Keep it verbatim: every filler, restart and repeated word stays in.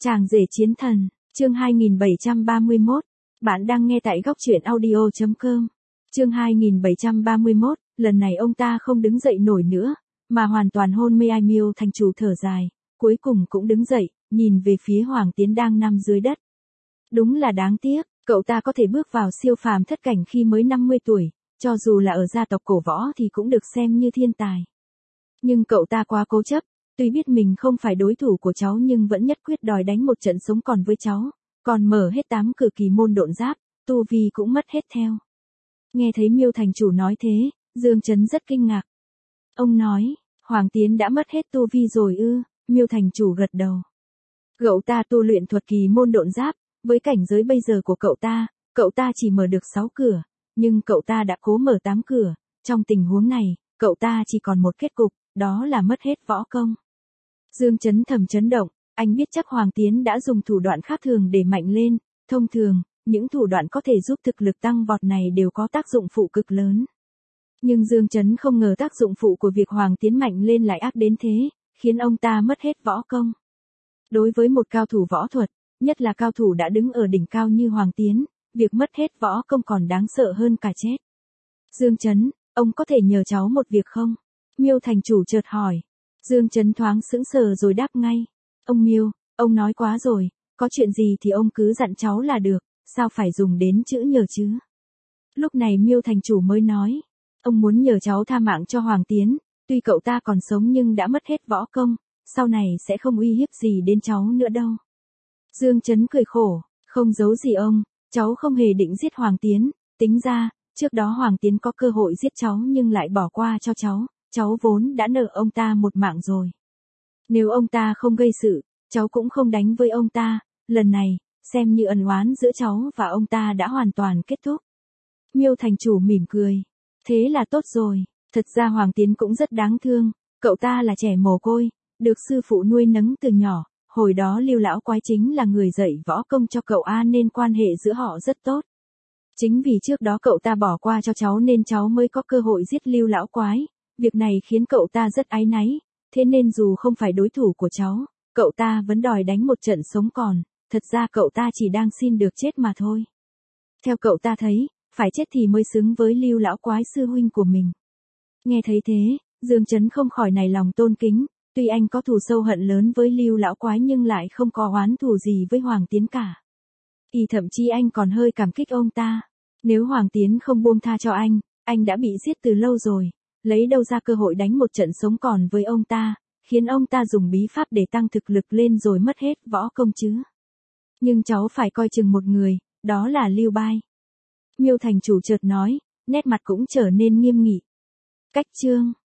Chàng rể chiến thần, chương hai nghìn bảy trăm ba mươi mốt. Bạn đang nghe tại góc truyện audio chấm com. Chương hai nghìn bảy trăm ba mươi mốt, lần này ông ta không đứng dậy nổi nữa, mà hoàn toàn hôn mê. Ai Miêu thành chủ thở dài, cuối cùng cũng đứng dậy, nhìn về phía Hoàng Tiến đang nằm dưới đất. Đúng là đáng tiếc, cậu ta có thể bước vào siêu phàm thất cảnh khi mới năm mươi tuổi, cho dù là ở gia tộc cổ võ thì cũng được xem như thiên tài. Nhưng cậu ta quá cố chấp, tuy biết mình không phải đối thủ của cháu nhưng vẫn nhất quyết đòi đánh một trận sống còn với cháu, còn mở hết tám cửa kỳ môn độn giáp, tu vi cũng mất hết theo. Nghe thấy Miêu thành chủ nói thế, Dương Chấn rất kinh ngạc. Ông nói, Hoàng Tiến đã mất hết tu vi rồi ư? Miêu thành chủ gật đầu. Cậu ta tu luyện thuật kỳ môn độn giáp, với cảnh giới bây giờ của cậu ta, cậu ta chỉ mở được sáu cửa, nhưng cậu ta đã cố mở tám cửa, trong tình huống này, cậu ta chỉ còn một kết cục, đó là mất hết võ công. Dương Chấn thầm chấn động, anh biết chắc Hoàng Tiến đã dùng thủ đoạn khác thường để mạnh lên, thông thường, những thủ đoạn có thể giúp thực lực tăng vọt này đều có tác dụng phụ cực lớn. Nhưng Dương Chấn không ngờ tác dụng phụ của việc Hoàng Tiến mạnh lên lại ác đến thế, khiến ông ta mất hết võ công. Đối với một cao thủ võ thuật, nhất là cao thủ đã đứng ở đỉnh cao như Hoàng Tiến, việc mất hết võ công còn đáng sợ hơn cả chết. Dương Chấn, ông có thể nhờ cháu một việc không? Miêu thành chủ chợt hỏi. Dương Chấn thoáng sững sờ rồi đáp ngay. Ông Miêu, ông nói quá rồi, có chuyện gì thì ông cứ dặn cháu là được, sao phải dùng đến chữ nhờ chứ? Lúc này Miêu thành chủ mới nói. Ông muốn nhờ cháu tha mạng cho Hoàng Tiến, tuy cậu ta còn sống nhưng đã mất hết võ công, sau này sẽ không uy hiếp gì đến cháu nữa đâu. Dương Chấn cười khổ, không giấu gì ông, cháu không hề định giết Hoàng Tiến, tính ra, trước đó Hoàng Tiến có cơ hội giết cháu nhưng lại bỏ qua cho cháu, cháu vốn đã nợ ông ta một mạng rồi. Nếu ông ta không gây sự, cháu cũng không đánh với ông ta, lần này, xem như ân oán giữa cháu và ông ta đã hoàn toàn kết thúc. Miêu thành chủ mỉm cười, thế là tốt rồi, thật ra Hoàng Tiến cũng rất đáng thương, cậu ta là trẻ mồ côi, được sư phụ nuôi nấng từ nhỏ, hồi đó Lưu lão quái chính là người dạy võ công cho cậu A nên quan hệ giữa họ rất tốt. Chính vì trước đó cậu ta bỏ qua cho cháu nên cháu mới có cơ hội giết Lưu lão quái, việc này khiến cậu ta rất áy náy, thế nên dù không phải đối thủ của cháu, cậu ta vẫn đòi đánh một trận sống còn, thật ra cậu ta chỉ đang xin được chết mà thôi. Theo cậu ta thấy, phải chết thì mới xứng với Lưu lão quái sư huynh của mình. Nghe thấy thế, Dương Chấn không khỏi nảy lòng tôn kính, tuy anh có thù sâu hận lớn với Lưu lão quái nhưng lại không có oán thù gì với Hoàng Tiến cả. Y thậm chí anh còn hơi cảm kích ông ta. Nếu Hoàng Tiến không buông tha cho anh, anh đã bị giết từ lâu rồi, lấy đâu ra cơ hội đánh một trận sống còn với ông ta, khiến ông ta dùng bí pháp để tăng thực lực lên rồi mất hết võ công chứ. Nhưng cháu phải coi chừng một người, đó là Lưu Bai. Miêu thành chủ chợt nói, nét mặt cũng trở nên nghiêm nghị. Cách chương